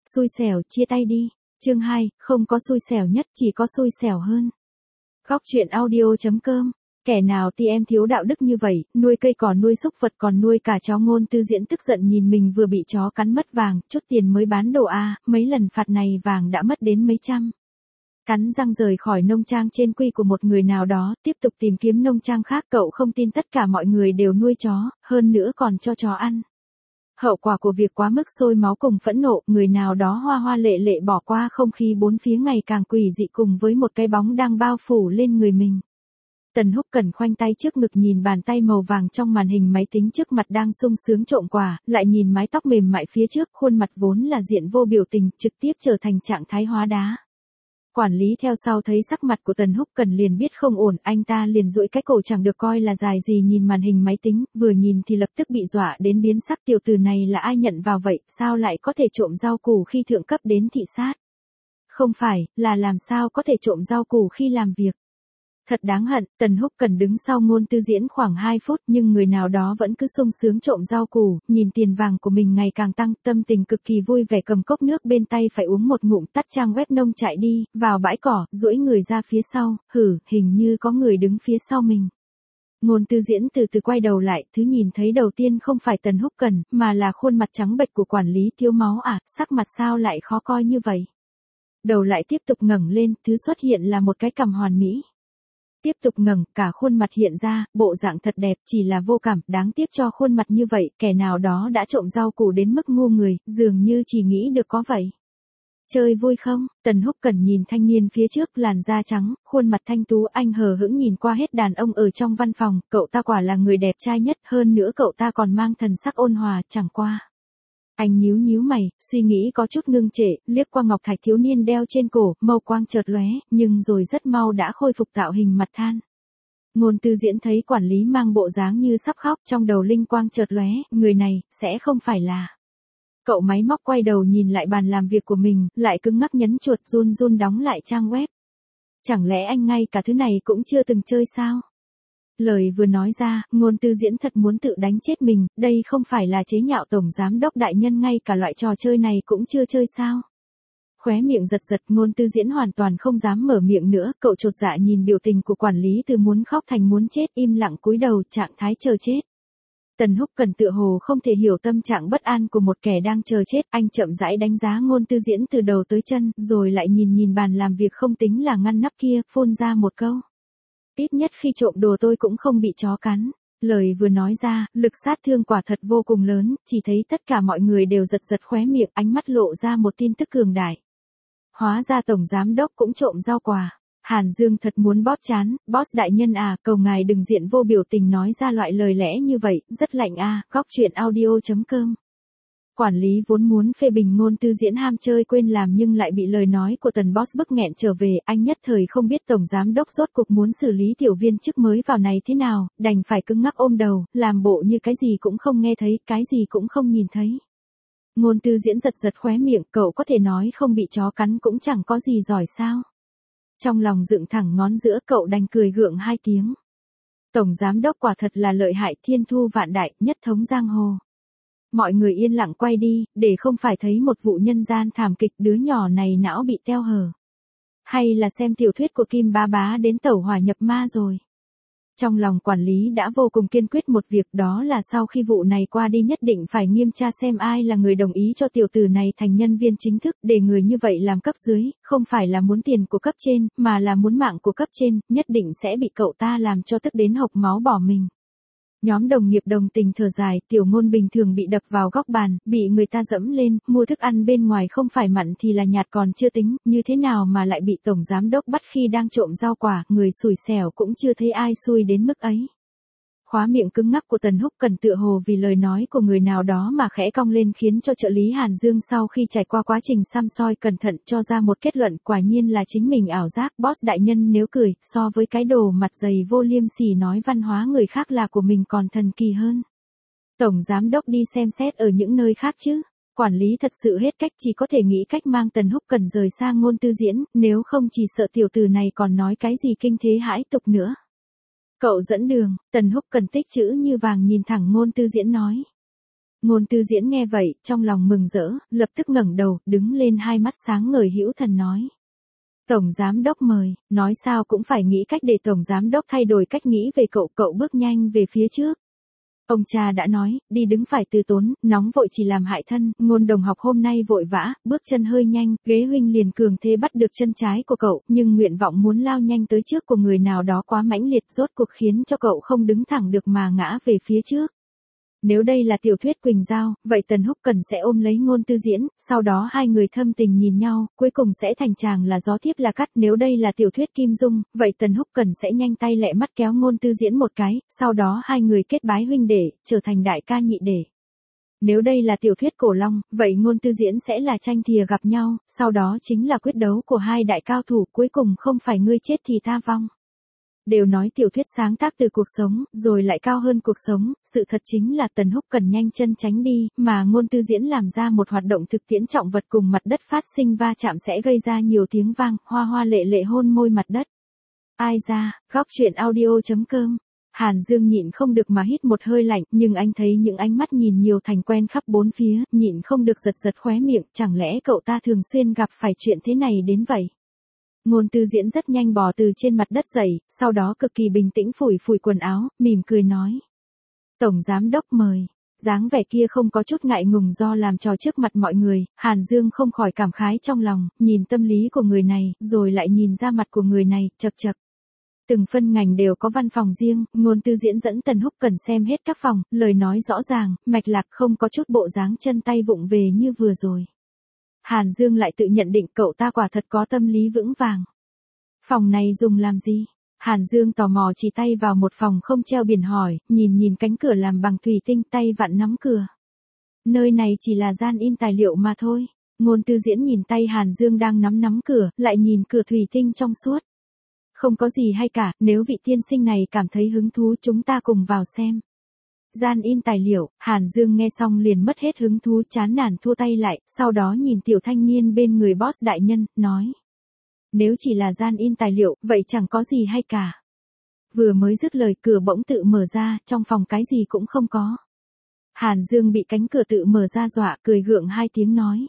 Xui xẻo, chia tay đi. Chương 2, không có xui xẻo nhất, chỉ có xui xẻo hơn. Góc truyện audio.com. Kẻ nào thì em thiếu đạo đức như vậy, nuôi cây cỏ nuôi súc vật còn nuôi cả chó. Ngôn Tư Diễn tức giận nhìn mình vừa bị chó cắn mất vàng, chút tiền mới bán đồ a, mấy lần phạt này vàng đã mất đến mấy trăm. Cắn răng rời khỏi nông trang trên quy của một người nào đó, tiếp tục tìm kiếm nông trang khác. Cậu không tin tất cả mọi người đều nuôi chó, hơn nữa còn cho chó ăn. Hậu quả của việc quá mức sôi máu cùng phẫn nộ, người nào đó hoa hoa lệ lệ bỏ qua. Không khí bốn phía ngày càng quỷ dị cùng với một cái bóng đang bao phủ lên người mình. Tần Húc Cần khoanh tay trước ngực nhìn bàn tay màu vàng trong màn hình máy tính trước mặt đang sung sướng trộm quà, lại nhìn mái tóc mềm mại phía trước, khuôn mặt vốn là diện vô biểu tình, trực tiếp trở thành trạng thái hóa đá. Quản lý theo sau thấy sắc mặt của Tần Húc Cần liền biết không ổn, anh ta liền duỗi cái cổ chẳng được coi là dài gì nhìn màn hình máy tính, vừa nhìn thì lập tức bị dọa đến biến sắc. Tiểu tử này là ai nhận vào vậy, sao lại có thể trộm rau củ khi thượng cấp đến thị sát? Không phải, là làm sao có thể trộm rau củ khi làm việc? Thật đáng hận. Tần Húc Cần đứng sau Ngôn Tư Diễn khoảng 2 phút nhưng người nào đó vẫn cứ sung sướng trộm rau củ, nhìn tiền vàng của mình ngày càng tăng, tâm tình cực kỳ vui vẻ, cầm cốc nước bên tay phải uống một ngụm, tắt trang web nông chạy đi, vào bãi cỏ, duỗi người ra phía sau, hình như có người đứng phía sau mình. Ngôn Tư Diễn từ từ quay đầu lại, thứ nhìn thấy đầu tiên không phải Tần Húc Cần, mà là khuôn mặt trắng bệch của quản lý. Thiếu máu à, sắc mặt sao lại khó coi như vậy? Đầu lại tiếp tục ngẩng lên, thứ xuất hiện là một cái cằm hoàn mỹ. Tiếp tục ngẩng, cả khuôn mặt hiện ra, bộ dạng thật đẹp, chỉ là vô cảm, đáng tiếc cho khuôn mặt như vậy, kẻ nào đó đã trộm rau củ đến mức ngu người, dường như chỉ nghĩ được có vậy. Chơi vui không? Tần Húc Cần nhìn thanh niên phía trước, làn da trắng, khuôn mặt thanh tú, anh hờ hững nhìn qua hết đàn ông ở trong văn phòng, cậu ta quả là người đẹp trai nhất, hơn nữa cậu ta còn mang thần sắc ôn hòa, chẳng qua. Anh nhíu mày, suy nghĩ có chút ngưng trệ, liếc qua ngọc thạch thiếu niên đeo trên cổ, mâu quang chợt lóe, nhưng rồi rất mau đã khôi phục tạo hình mặt than. Ngôn Tư Diễn thấy quản lý mang bộ dáng như sắp khóc, trong đầu linh quang chợt lóe, người này, sẽ không phải là. Cậu máy móc quay đầu nhìn lại bàn làm việc của mình, lại cứng ngắc nhấn chuột, run đóng lại trang web. Chẳng lẽ anh ngay cả thứ này cũng chưa từng chơi sao? Lời vừa nói ra, Ngôn Tư Diễn thật muốn tự đánh chết mình, đây không phải là chế nhạo tổng giám đốc đại nhân ngay cả loại trò chơi này cũng chưa chơi sao? Khóe miệng giật, Ngôn Tư Diễn hoàn toàn không dám mở miệng nữa, cậu chột dạ nhìn biểu tình của quản lý từ muốn khóc thành muốn chết, im lặng cúi đầu, trạng thái chờ chết. Tần Húc Cần tựa hồ không thể hiểu tâm trạng bất an của một kẻ đang chờ chết, anh chậm rãi đánh giá Ngôn Tư Diễn từ đầu tới chân, rồi lại nhìn bàn làm việc không tính là ngăn nắp kia, phun ra một câu. Ít nhất khi trộm đồ tôi cũng không bị chó cắn. Lời vừa nói ra, lực sát thương quả thật vô cùng lớn, chỉ thấy tất cả mọi người đều giật khóe miệng, ánh mắt lộ ra một tin tức cường đại. Hóa ra tổng giám đốc cũng trộm rau quà. Hàn Dương thật muốn bóp chán, boss đại nhân à, cầu ngài đừng diện vô biểu tình nói ra loại lời lẽ như vậy, rất lạnh à, góc truyện audio.com. Quản lý vốn muốn phê bình Ngôn Tư Diễn ham chơi quên làm nhưng lại bị lời nói của Tần boss bức nghẹn trở về, anh nhất thời không biết tổng giám đốc rốt cuộc muốn xử lý tiểu viên chức mới vào này thế nào, đành phải cứng ngắc ôm đầu, làm bộ như cái gì cũng không nghe thấy, cái gì cũng không nhìn thấy. Ngôn Tư Diễn giật khóe miệng, cậu có thể nói không bị chó cắn cũng chẳng có gì giỏi sao. Trong lòng dựng thẳng ngón giữa, cậu đành cười gượng 2 tiếng. Tổng giám đốc quả thật là lợi hại, thiên thu vạn đại, nhất thống giang hồ. Mọi người yên lặng quay đi, để không phải thấy một vụ nhân gian thảm kịch, đứa nhỏ này não bị teo hở. Hay là xem tiểu thuyết của Kim Bá Bá đến tẩu hỏa nhập ma rồi. Trong lòng quản lý đã vô cùng kiên quyết một việc, đó là sau khi vụ này qua đi nhất định phải nghiêm tra xem ai là người đồng ý cho tiểu tử này thành nhân viên chính thức, để người như vậy làm cấp dưới, không phải là muốn tiền của cấp trên, mà là muốn mạng của cấp trên, nhất định sẽ bị cậu ta làm cho tức đến hộc máu bỏ mình. Nhóm đồng nghiệp đồng tình thở dài, Tiểu Ngôn bình thường bị đập vào góc bàn, bị người ta dẫm lên, mua thức ăn bên ngoài không phải mặn thì là nhạt còn chưa tính, như thế nào mà lại bị tổng giám đốc bắt khi đang trộm rau quả, người xui xẻo cũng chưa thấy ai xui đến mức ấy. Khóa miệng cứng ngắc của Tần Húc Cần tựa hồ vì lời nói của người nào đó mà khẽ cong lên, khiến cho trợ lý Hàn Dương sau khi trải qua quá trình săm soi cẩn thận cho ra một kết luận, quả nhiên là chính mình ảo giác. Boss đại nhân nếu cười, so với cái đồ mặt dày vô liêm sỉ nói văn hóa người khác là của mình còn thần kỳ hơn. Tổng giám đốc đi xem xét ở những nơi khác chứ. Quản lý thật sự hết cách, chỉ có thể nghĩ cách mang Tần Húc Cần rời xa Ngôn Tư Diễn, nếu không chỉ sợ tiểu tử này còn nói cái gì kinh thế hãi tục nữa. Cậu dẫn đường, Tần Húc Cần tích chữ như vàng nhìn thẳng Ngôn Tư Diễn nói. Ngôn Tư Diễn nghe vậy, trong lòng mừng rỡ, lập tức ngẩng đầu, đứng lên hai mắt sáng ngời hữu thần nói. Tổng giám đốc mời, nói sao cũng phải nghĩ cách để tổng giám đốc thay đổi cách nghĩ về cậu, cậu bước nhanh về phía trước. Ông cha đã nói, đi đứng phải từ tốn, nóng vội chỉ làm hại thân, Ngôn đồng học hôm nay vội vã, bước chân hơi nhanh, ghế huynh liền cường thế bắt được chân trái của cậu, nhưng nguyện vọng muốn lao nhanh tới trước của người nào đó quá mãnh liệt, rốt cuộc khiến cho cậu không đứng thẳng được mà ngã về phía trước. Nếu đây là tiểu thuyết Quỳnh Giao, vậy Tần Húc Cần sẽ ôm lấy Ngôn Tư Diễn, sau đó hai người thâm tình nhìn nhau, cuối cùng sẽ thành chàng là gió thiếp là cắt. Nếu đây là tiểu thuyết Kim Dung, vậy Tần Húc Cần sẽ nhanh tay lẹ mắt kéo Ngôn Tư Diễn một cái, sau đó hai người kết bái huynh đệ, trở thành đại ca nhị đệ. Nếu đây là tiểu thuyết Cổ Long, vậy Ngôn Tư Diễn sẽ là tranh thìa gặp nhau, sau đó chính là quyết đấu của hai đại cao thủ, cuối cùng không phải ngươi chết thì ta vong. Đều nói tiểu thuyết sáng tác từ cuộc sống, rồi lại cao hơn cuộc sống, sự thật chính là Tần Húc Cần nhanh chân tránh đi, mà Ngôn Tư Diễn làm ra một hoạt động thực tiễn trọng vật cùng mặt đất phát sinh va chạm sẽ gây ra nhiều tiếng vang, hoa hoa lệ lệ hôn môi mặt đất. Ai ra, góc truyện audio.com. Hàn Dương nhịn không được mà hít một hơi lạnh, nhưng anh thấy những ánh mắt nhìn nhiều thành quen khắp bốn phía, nhịn không được giật giật khóe miệng, chẳng lẽ cậu ta thường xuyên gặp phải chuyện thế này đến vậy? Ngôn Tư Diễn rất nhanh bò từ trên mặt đất dậy, sau đó cực kỳ bình tĩnh phủi phủi quần áo, mỉm cười nói. Tổng giám đốc mời. Dáng vẻ kia không có chút ngại ngùng do làm trò trước mặt mọi người, Hàn Dương không khỏi cảm khái trong lòng, nhìn tâm lý của người này, rồi lại nhìn ra mặt của người này, chậc chậc. Từng phân ngành đều có văn phòng riêng, Ngôn Tư Diễn dẫn Tần Húc Cần xem hết các phòng, lời nói rõ ràng, mạch lạc không có chút bộ dáng chân tay vụng về như vừa rồi. Hàn Dương lại tự nhận định cậu ta quả thật có tâm lý vững vàng. Phòng này dùng làm gì? Hàn Dương tò mò chỉ tay vào một phòng không treo biển hỏi, nhìn cánh cửa làm bằng thủy tinh, tay vặn nắm cửa. Nơi này chỉ là gian in tài liệu mà thôi. Ngôn Tư Diễn nhìn tay Hàn Dương đang nắm cửa, lại nhìn cửa thủy tinh trong suốt. Không có gì hay cả, nếu vị tiên sinh này cảm thấy hứng thú chúng ta cùng vào xem. Gian in tài liệu, Hàn Dương nghe xong liền mất hết hứng thú, chán nản thua tay lại, sau đó nhìn tiểu thanh niên bên người boss đại nhân, nói. Nếu chỉ là gian in tài liệu, vậy chẳng có gì hay cả. Vừa mới dứt lời cửa bỗng tự mở ra, trong phòng cái gì cũng không có. Hàn Dương bị cánh cửa tự mở ra dọa, cười gượng hai tiếng nói.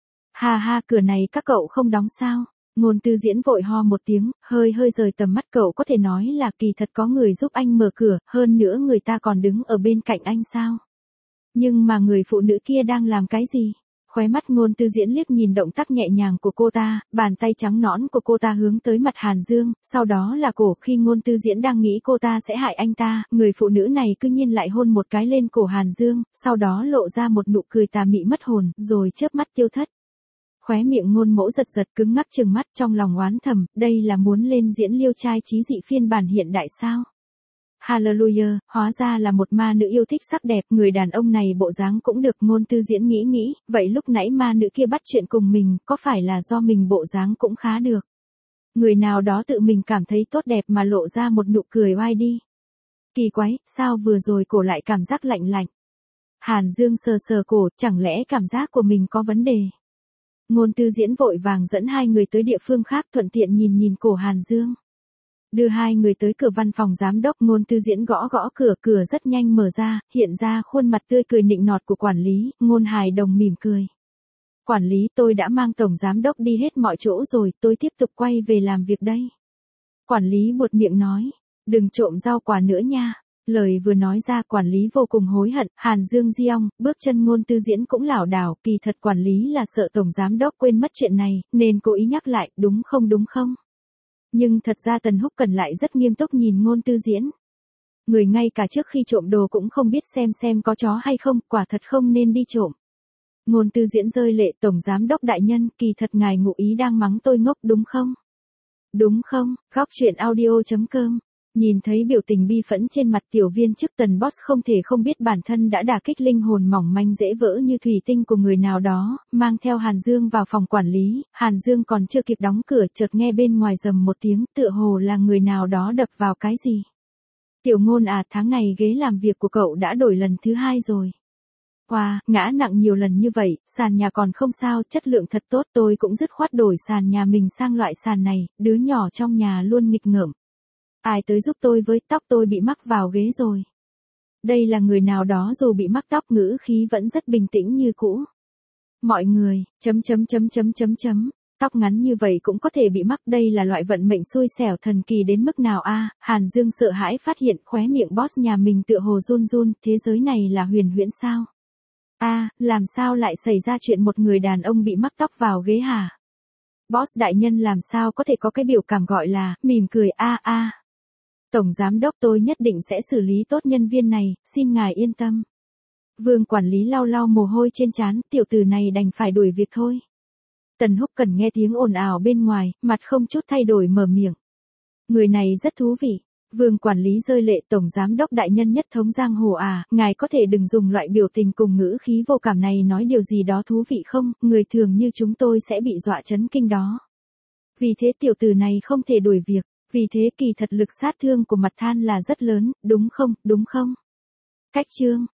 Ha ha, cửa này các cậu không đóng sao? Ngôn Tư Diễn vội ho một tiếng, hơi rời tầm mắt, cậu có thể nói là kỳ thật có người giúp anh mở cửa, hơn nữa người ta còn đứng ở bên cạnh anh sao? Nhưng mà người phụ nữ kia đang làm cái gì? Khóe mắt Ngôn Tư Diễn liếc nhìn động tác nhẹ nhàng của cô ta, bàn tay trắng nõn của cô ta hướng tới mặt Hàn Dương, sau đó là cổ. Khi Ngôn Tư Diễn đang nghĩ cô ta sẽ hại anh ta, người phụ nữ này cứ nhiên lại hôn một cái lên cổ Hàn Dương, sau đó lộ ra một nụ cười tà mị mất hồn, rồi chớp mắt tiêu thất. Khóe miệng Ngôn Mỗ giật cứng ngắc trừng mắt, trong lòng oán thầm, đây là muốn lên diễn Liêu trai trí dị phiên bản hiện đại sao? Hallelujah, hóa ra là một ma nữ yêu thích sắc đẹp, người đàn ông này bộ dáng cũng được. Ngôn Tư Diễn nghĩ, vậy lúc nãy ma nữ kia bắt chuyện cùng mình, có phải là do mình bộ dáng cũng khá được? Người nào đó tự mình cảm thấy tốt đẹp mà lộ ra một nụ cười oai đi. Kỳ quái, sao vừa rồi cổ lại cảm giác lạnh lạnh? Hàn Dương sờ cổ, chẳng lẽ cảm giác của mình có vấn đề? Ngôn Tư Diễn vội vàng dẫn hai người tới địa phương khác, thuận tiện nhìn cổ Hàn Dương. Đưa hai người tới cửa văn phòng giám đốc, Ngôn Tư Diễn gõ cửa rất nhanh mở ra, hiện ra khuôn mặt tươi cười nịnh nọt của quản lý, Ngôn hài đồng mỉm cười. Quản lý, tôi đã mang tổng giám đốc đi hết mọi chỗ rồi, tôi tiếp tục quay về làm việc đây. Quản lý buột miệng nói, đừng trộm rau quả nữa nha. Lời vừa nói ra quản lý vô cùng hối hận, Hàn Dương giong, bước chân Ngôn Tư Diễn cũng lảo đảo, kỳ thật quản lý là sợ tổng giám đốc quên mất chuyện này, nên cố ý nhắc lại, đúng không? Nhưng thật ra Tần Húc Cần lại rất nghiêm túc nhìn Ngôn Tư Diễn. Người ngay cả trước khi trộm đồ cũng không biết xem có chó hay không, quả thật không nên đi trộm. Ngôn Tư Diễn rơi lệ, tổng giám đốc đại nhân, kỳ thật ngài ngụ ý đang mắng tôi ngốc đúng không? Đúng không? Góc truyện audio.com. Nhìn thấy biểu tình bi phẫn trên mặt tiểu viên chức Tần boss không thể không biết bản thân đã đả kích linh hồn mỏng manh dễ vỡ như thủy tinh của người nào đó, mang theo Hàn Dương vào phòng quản lý, Hàn Dương còn chưa kịp đóng cửa chợt nghe bên ngoài rầm một tiếng, tựa hồ là người nào đó đập vào cái gì. Tiểu Ngôn à, tháng này ghế làm việc của cậu đã đổi lần thứ 2 rồi. Wow, ngã nặng nhiều lần như vậy, sàn nhà còn không sao, chất lượng thật tốt, tôi cũng dứt khoát đổi sàn nhà mình sang loại sàn này, đứa nhỏ trong nhà luôn nghịch ngợm. Ai tới giúp tôi với, tóc tôi bị mắc vào ghế rồi. Đây là người nào đó dù bị mắc tóc ngữ khí vẫn rất bình tĩnh như cũ. Mọi người, tóc ngắn như vậy cũng có thể bị mắc, đây là loại vận mệnh xui xẻo thần kỳ đến mức nào a? Hàn Dương sợ hãi phát hiện khóe miệng boss nhà mình tựa hồ run run, thế giới này là huyền huyễn sao? Làm sao lại xảy ra chuyện một người đàn ông bị mắc tóc vào ghế hả? Boss đại nhân làm sao có thể có cái biểu cảm gọi là, mỉm cười Tổng giám đốc tôi nhất định sẽ xử lý tốt nhân viên này, xin ngài yên tâm. Vương quản lý lau lau mồ hôi trên trán, tiểu tử này đành phải đuổi việc thôi. Tần Húc Cần nghe tiếng ồn ào bên ngoài, mặt không chút thay đổi mở miệng. Người này rất thú vị. Vương quản lý rơi lệ, tổng giám đốc đại nhân nhất thống giang hồ ngài có thể đừng dùng loại biểu tình cùng ngữ khí vô cảm này nói điều gì đó thú vị không, người thường như chúng tôi sẽ bị dọa chấn kinh đó. Vì thế tiểu tử này không thể đuổi việc, vì thế kỳ thật lực sát thương của mặt than là rất lớn, đúng không? Cách chương